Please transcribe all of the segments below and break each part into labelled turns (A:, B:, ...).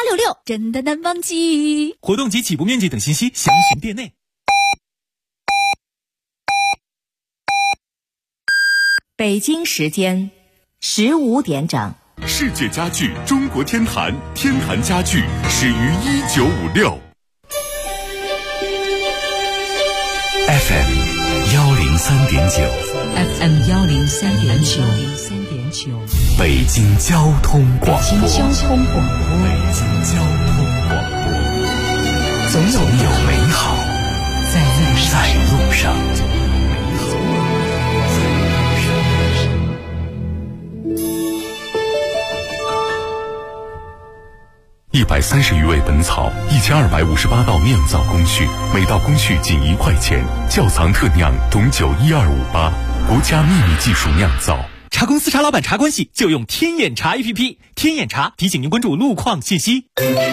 A: 8866，真的难忘记。
B: 活动及起步面积等信息详询店内。
C: 北京时间15点整。
D: 世界家具中国天坛，天坛家具始于1956。FM 103.9
C: FM 103.9，
D: 北京交通广播。
C: 北京交通广播，总有
D: 美好
C: 在
D: 路上。130余味本草，1258道酿造工序，每道工序仅1块钱。窖藏特酿董酒12588，国家秘密技术酿造。
B: 茶公司茶老板茶关系就用天眼茶 APP， 天眼茶提醒您关注路况信息。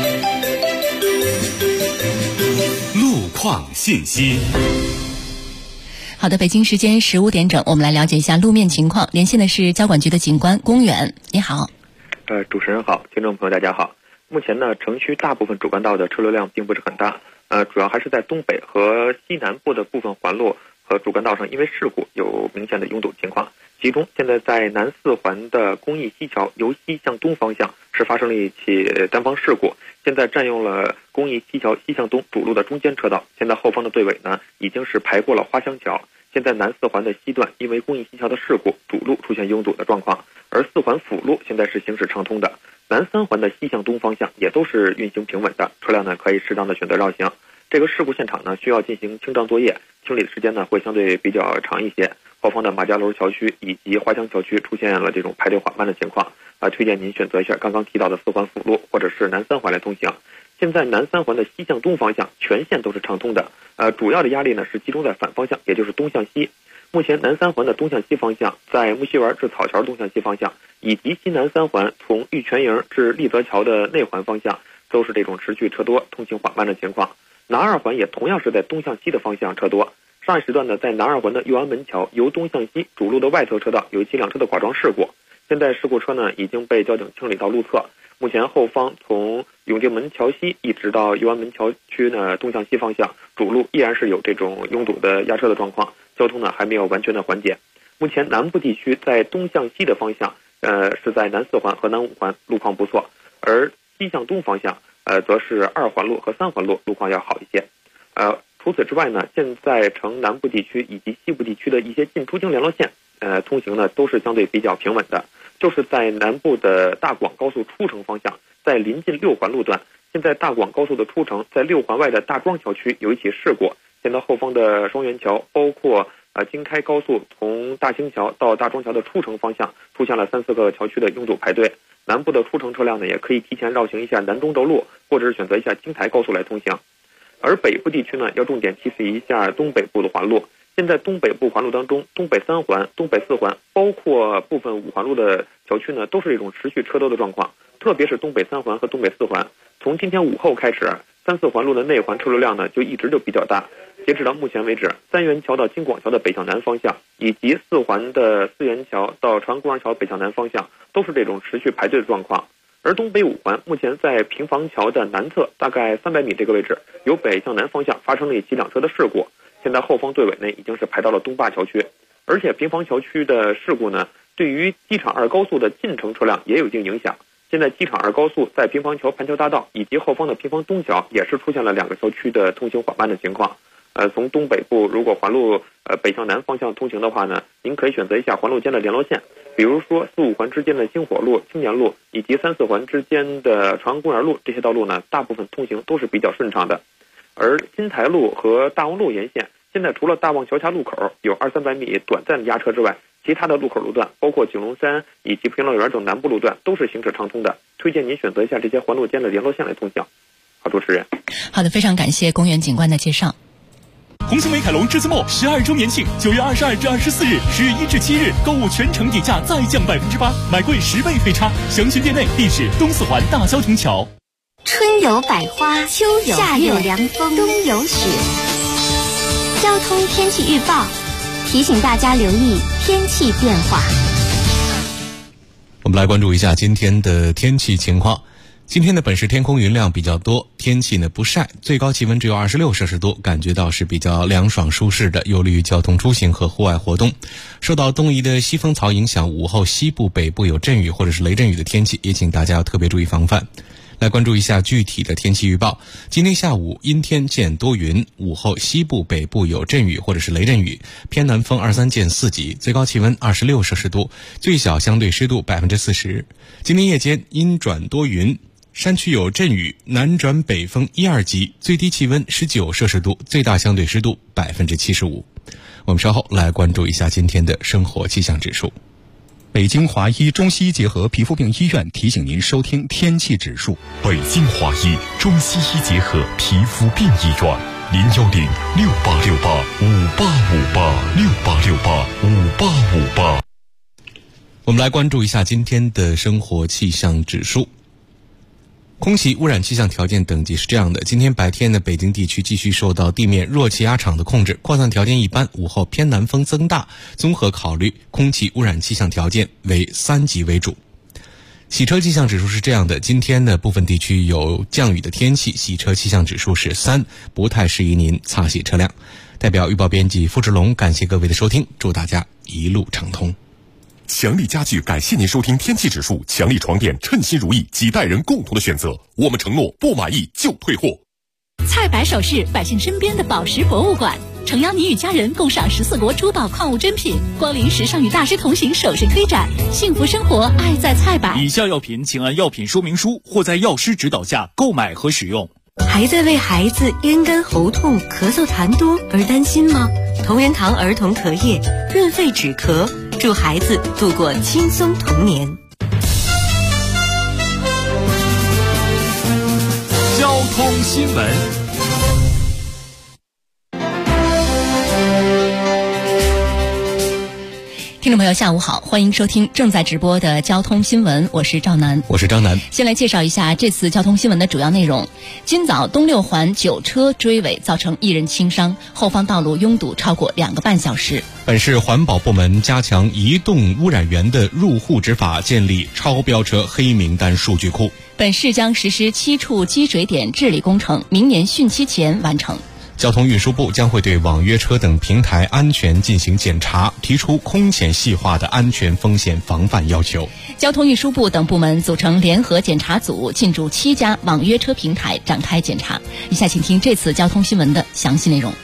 D: 路况信息。
A: 好的，北京时间15点整，我们来了解一下路面情况。连线的是交管局的警官龚远，你好。
E: 主持人好，听众朋友大家好。目前呢，城区大部分主干道的车流量并不是很大，主要还是在东北和西南部的部分环路和主干道上，因为事故有明显的拥堵情况。其中，现在在南四环的公益西桥由西向东方向是发生了一起单方事故，现在占用了公益西桥西向东主路的中间车道。现在后方的队尾呢，已经是排过了花乡桥。现在南四环的西段因为公益西桥的事故，主路出现拥堵的状况，而四环辅路现在是行驶畅通的。南三环的西向东方向也都是运行平稳的，车辆呢可以适当的选择绕行。这个事故现场呢需要进行清障作业，清理的时间呢会相对比较长一些。后方的马家楼桥区以及花乡桥区出现了这种排队缓慢的情况，推荐您选择一下刚刚提到的四环辅路或者是南三环来通行。现在南三环的西向东方向全线都是畅通的，主要的压力呢是集中在反方向，也就是东向西。目前南三环的东向西方向，在木樨园至草桥东向西方向，以及西南三环从玉泉营至立泽桥的内环方向，都是这种持续车多、通行缓慢的情况。南二环也同样是在东向西的方向车多。上一时段呢，在南二环的右安门桥由东向西主路的外侧车道有一起两车的剐撞事故，现在事故车呢已经被交警清理到路侧。目前后方从永定门桥西一直到右安门桥区呢东向西方向主路依然是有这种拥堵的压车的状况，交通呢还没有完全的缓解。目前南部地区在东向西的方向是在南四环和南五环路况不错，而西向东方向则是二环路和三环路路况要好一些。除此之外呢，现在城南部地区以及西部地区的一些进出京联络线通行呢都是相对比较平稳的。就是在南部的大广高速出城方向，在临近六环路段，现在大广高速的出城在六环外的大庄桥区有一起事故，现在后方的双元桥包括京开高速从大兴桥到大庄桥的出城方向出现了3-4个桥区的拥堵排队。南部的出城车辆呢也可以提前绕行一下南中轴路，或者是选择一下京台高速来通行。而北部地区呢要重点提示一下东北部的环路。现在东北部环路当中，东北三环、东北四环，包括部分五环路的桥区呢，都是一种持续车多的状况。特别是东北三环和东北四环，从今天午后开始，3-4环路的内环车流量呢就一直就比较大。截止到目前为止，三元桥到京广桥的北向南方向，以及四环的四元桥到长安公园桥北向南方向，都是这种持续排队的状况。而东北五环目前在平房桥的南侧大概300米这个位置，由北向南方向发生了一起两车的事故。现在后方队尾呢已经是排到了东坝桥区，而且平房桥区的事故呢，对于机场二高速的进城车辆也有一定影响。现在机场二高速在平房桥盘桥大道以及后方的平房东桥也是出现了2个桥区的通行缓慢的情况。从东北部如果环路北向南方向通行的话呢，您可以选择一下环路间的联络线，比如说4-5环之间的星火路、青年路以及3-4环之间的长安公园路，这些道路呢大部分通行都是比较顺畅的。而金台路和大望路沿线，现在除了大望桥下路口有200-300米短暂的压车之外，其他的路口路段，包括景隆山以及平乐园等南部路段都是行驶畅通的。推荐您选择一下这些环路间的联络线来通行。好，主持人。
A: 好的，非常感谢公园警官的介绍。
B: 红星美凯龙栀子墨12周年庆，9月22至24日，10月1至7日，购物全程底价再降8%，买贵10倍飞差。详询店内，地址东四环大萧亭桥。
F: 春有百花，秋有夏有凉风，冬有雪。交通天气预报提醒大家留意天气变化。
G: 我们来关注一下今天的天气情况。 今天的本市天空云量比较多，天气呢不晒，最高气温只有26摄氏度，感觉到是比较凉爽舒适的，有利于交通出行和户外活动。受到东移的西风槽影响，午后西部北部有阵雨或者是雷阵雨的天气，也请大家要特别注意防范。来关注一下具体的天气预报。今天下午阴天见多云，午后西部北部有阵雨或者是雷阵雨，偏南风23见4级，最高气温26摄氏度，最小相对湿度40%。今天夜间阴转多云，山区有阵雨，南转北风1、2级，最低气温19摄氏度，最大相对湿度75%。我们稍后来关注一下今天的生活气象指数。
H: 北京华医中西医结合皮肤病医院提醒您收听天气指数。
C: 北京华医中西医结合皮肤病医院，010-6868-5858，6868-5858。
G: 我们来关注一下今天的生活气象指数。空气污染气象条件等级是这样的：今天白天呢，北京地区继续受到地面弱气压场的控制，扩散条件一般，午后偏南风增大，综合考虑空气污染气象条件为3级为主。洗车气象指数是这样的：今天呢，部分地区有降雨的天气，洗车气象指数是3，不太适宜您擦洗车辆。代表预报编辑付志龙，感谢各位的收听，祝大家一路畅通。
D: 强力家具感谢您收听天气指数，强力床垫称心如意，几代人共同的选择，我们承诺不满意就退货。
I: 菜百首饰摆进身边的宝石博物馆，诚邀你与家人共赏14国珠宝矿物珍品，光临时尚与大师同行首饰推展，幸福生活爱在菜百。
B: 以下药品请按药品说明书或在药师指导下购买和使用。
J: 还在为孩子咽干喉痛、咳嗽痰多而担心吗？同仁堂儿童咳液润肺止咳，祝孩子度过轻松童年。
B: 交通新闻。
A: 听众朋友下午好，欢迎收听正在直播的交通新闻，我是赵楠。
G: 我是张楠。
A: 先来介绍一下这次交通新闻的主要内容。今早东六环9车追尾造成1人轻伤，后方道路拥堵超过2个半小时。
G: 本市环保部门加强移动污染源的入户执法，建立超标车黑名单数据库。
A: 本市将实施7处积水点治理工程，明年汛期前完成。
G: 交通运输部将会对网约车等平台安全进行检查，提出空前细化的安全风险防范要求。
A: 交通运输部等部门组成联合检查组，进驻7家网约车平台展开检查。以下请听这次交通新闻的详细内容。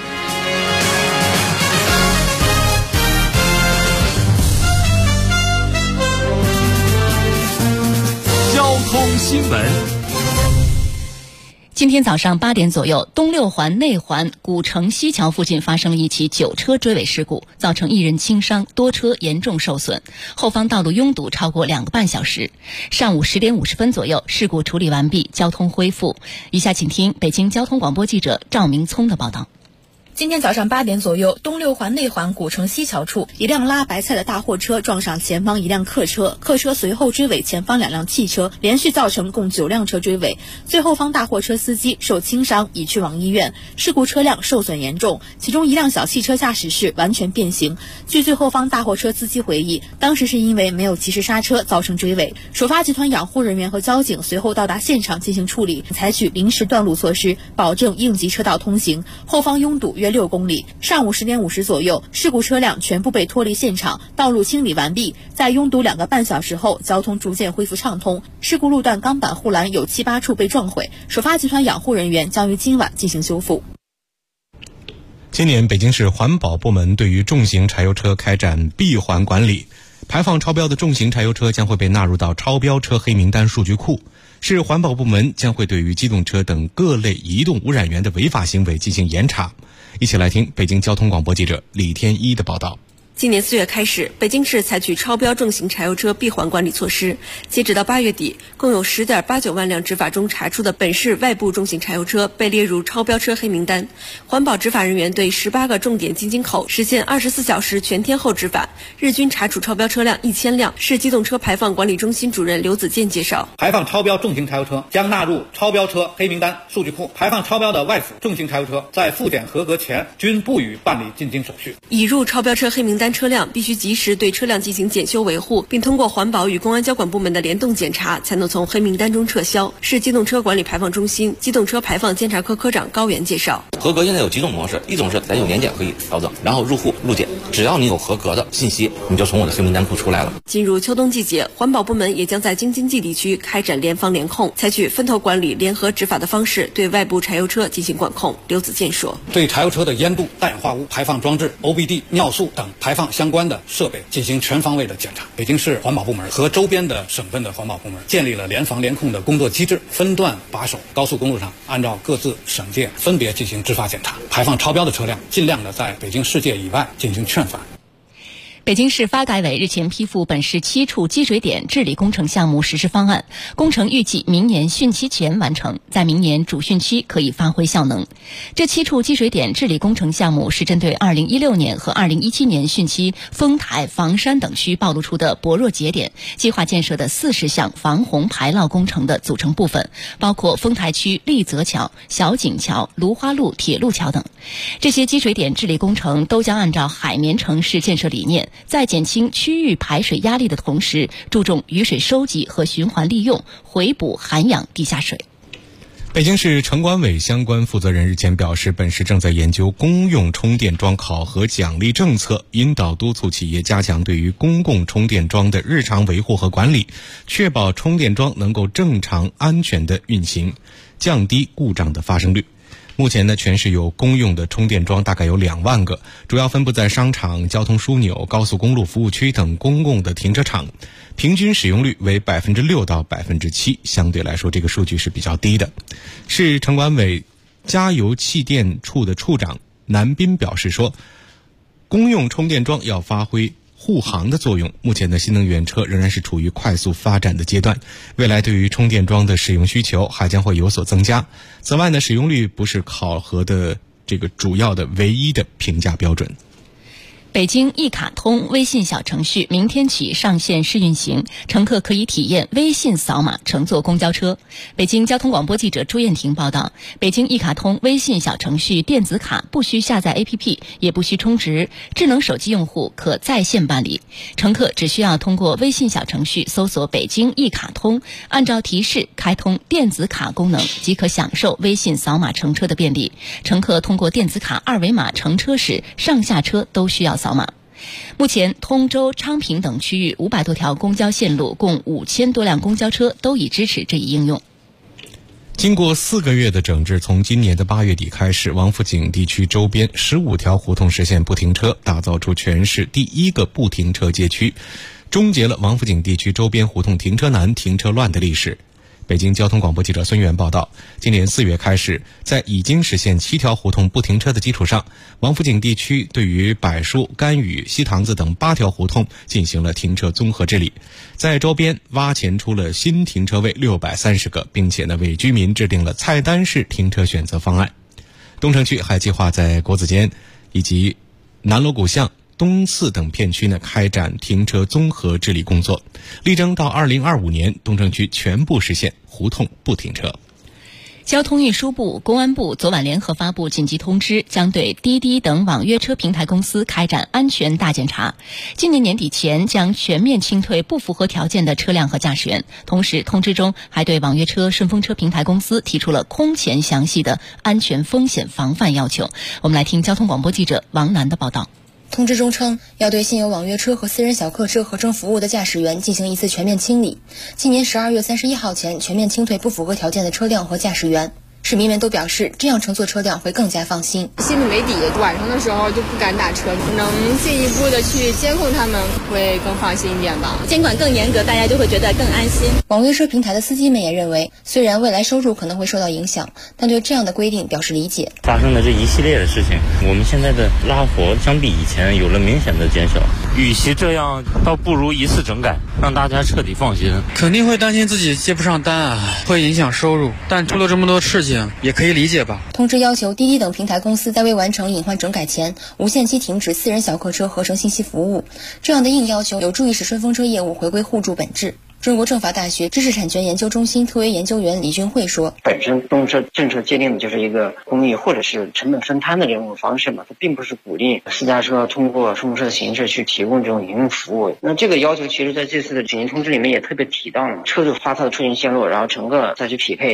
B: 交通新闻。
A: 今天早上8点左右，东六环内环古城西桥附近发生了一起9车追尾事故，造成1人轻伤，多车严重受损，后方道路拥堵超过2个半小时。上午10点50分左右，事故处理完毕，交通恢复。以下请听北京交通广播记者赵明聪的报道。
K: 今天早上8点左右，东六环内环古城西桥处，一辆拉白菜的大货车撞上前方一辆客车，客车随后追尾前方2辆汽车，连续造成共9辆车追尾，最后方大货车司机受轻伤，已去往医院。事故车辆受损严重，其中1辆小汽车驾驶室完全变形。据最后方大货车司机回忆，当时是因为没有及时刹车造成追尾。首发集团养护人员和交警随后到达现场进行处理，采取临时断路措施，保证应急车道通行。后方拥堵约6公里。上午10点50左右，事故车辆全部被脱离现场，道路清理完毕。在拥堵2个半小时后，交通逐渐恢复畅通。事故路段钢板护栏有7、8处被撞毁，首发集团养护人员将于今晚进行修复。
G: 今年北京市环保部门对于重型柴油车开展闭环管理，排放超标的重型柴油车将会被纳入到超标车黑名单数据库。市环保部门将会对于机动车等各类移动污染源的违法行为进行严查。一起来听北京交通广播记者李天一的报道。
L: 今年4月开始，北京市采取超标重型柴油车闭环管理措施。截止到8月底，共有10.89万辆执法中查出的本市外部重型柴油车被列入超标车黑名单。环保执法人员对18个重点进京口实现24小时全天候执法，日均查处超标车辆1000辆。市机动车排放管理中心主任刘子健介绍，
M: 排放超标重型柴油车将纳入超标车黑名单数据库，排放超标的外辅重型柴油车在复检合格前均不予办理进京手续。
L: 已入超标车黑名单单车辆必须及时对车辆进行检修维护，并通过环保与公安交管部门的联动检查，才能从黑名单中撤销。市机动车管理排放中心机动车排放监察科科长高原介绍，
N: 合格现在有几种模式，一种是咱有年检可以调整，然后入户路检，只要你有合格的信息，你就从我的黑名单库出来了。
L: 进入秋冬季节，环保部门也将在京津冀地区开展联防联控，采取分头管理、联合执法的方式，对外部柴油车进行管控。刘子健说，
M: 对柴油车的烟度、氮氧化物排放装置、OBD、尿素等排放相关的设备进行全方位的检查。北京市环保部门和周边的省份的环保部门建立了联防联控的工作机制，分段把守高速公路上，按照各自省界分别进行执法检查。排放超标的车辆尽量的在北京市界以外进行劝返。
A: 北京市发改委日前批复本市7处积水点治理工程项目实施方案，工程预计明年汛期前完成，在明年主汛期可以发挥效能。这7处积水点治理工程项目是针对2016年和2017年汛期丰台、房山等区暴露出的薄弱节点，计划建设的40项防洪排涝工程的组成部分，包括丰台区立泽桥、小井桥、芦花路铁路桥等。这些积水点治理工程都将按照海绵城市建设理念，在减轻区域排水压力的同时，注重雨水收集和循环利用，回补涵养地下水。
G: 北京市城管委相关负责人日前表示，本市正在研究公用充电桩考核奖励政策，引导督促企业加强对于公共充电桩的日常维护和管理，确保充电桩能够正常安全的运行，降低故障的发生率。目前呢，全市有公用的充电桩大概有2万个，主要分布在商场、交通枢纽、高速公路服务区等公共的停车场，平均使用率为6%到7%，相对来说这个数据是比较低的。市城管委加油气电处的处长南斌表示说，公用充电桩要发挥护航的作用，目前的新能源车仍然是处于快速发展的阶段，未来对于充电桩的使用需求还将会有所增加。此外呢，使用率不是考核的这个主要的唯一的评价标准。
A: 北京一卡通微信小程序明天起上线试运行，乘客可以体验微信扫码乘坐公交车。北京交通广播记者朱艳婷报道，北京一卡通微信小程序电子卡不需下载 APP， 也不需充值，智能手机用户可在线办理。乘客只需要通过微信小程序搜索北京一卡通，按照提示开通电子卡功能，即可享受微信扫码乘车的便利。乘客通过电子卡二维码乘车时，上下车都需要扫码。目前通州、昌平等区域500多条公交线路，共5000多辆公交车都已支持这一应用。
G: 经过4个月的整治，从今年的8月底开始，王府井地区周边15条胡同实现不停车，打造出全市第1个不停车街区，终结了王府井地区周边胡同停车难、停车乱的历史。北京交通广播记者孙源报道，今年4月开始，在已经实现7条胡同不停车的基础上，王府井地区对于柏树、甘雨、西塘子等8条胡同进行了停车综合治理，在周边挖潜出了新停车位630个，并且呢为居民制定了菜单式停车选择方案。东城区还计划在国子监以及南锣鼓巷、东四等片区呢开展停车综合治理工作，力争到2025年东城区全部实现胡同不停车。
A: 交通运输部、公安部昨晚联合发布紧急通知，将对滴滴等网约车平台公司开展安全大检查，今年年底前将全面清退不符合条件的车辆和驾驶员。同时，通知中还对网约车、顺风车平台公司提出了空前详细的安全风险防范要求。我们来听交通广播记者王楠的报道。
O: 通知中称，要对现有网约车和私人小客车合成服务的驾驶员进行一次全面清理，今年12月31号前全面清退不符合条件的车辆和驾驶员。市民们都表示，这样乘坐车辆会更加放心，
P: 心里没底，晚上的时候就不敢打车，能进一步的去监控他们，会更放心一点吧。
Q: 监管更严格，大家就会觉得更安心。
O: 网约车平台的司机们也认为，虽然未来收入可能会受到影响，但对这样的规定表示理解。
R: 发生的这一系列的事情，我们现在的拉活相比以前有了明显的减少，与其这样，倒不如一次整改，让大家彻底放心。
S: 肯定会担心自己接不上单啊，会影响收入，但出了这么多事情，也可以理解吧。
O: 通知要求滴滴等平台公司在未完成隐患整改前，无限期停止私人小客车合成信息服务。这样的硬要求有助于使顺风车业务回归互助本质。 中国政法大学知识产权研究中心特约研究员李俊慧说，
T: 本身动用车政策界定的就是一个公益或者是成本分摊的这种方式嘛，它并不是鼓励私家车通过顺风车的形式去提供这种营运服务。那这个要求其实在这次的紧急通知里面也特别提到了，车主发他的出行线路，然后乘客再去匹配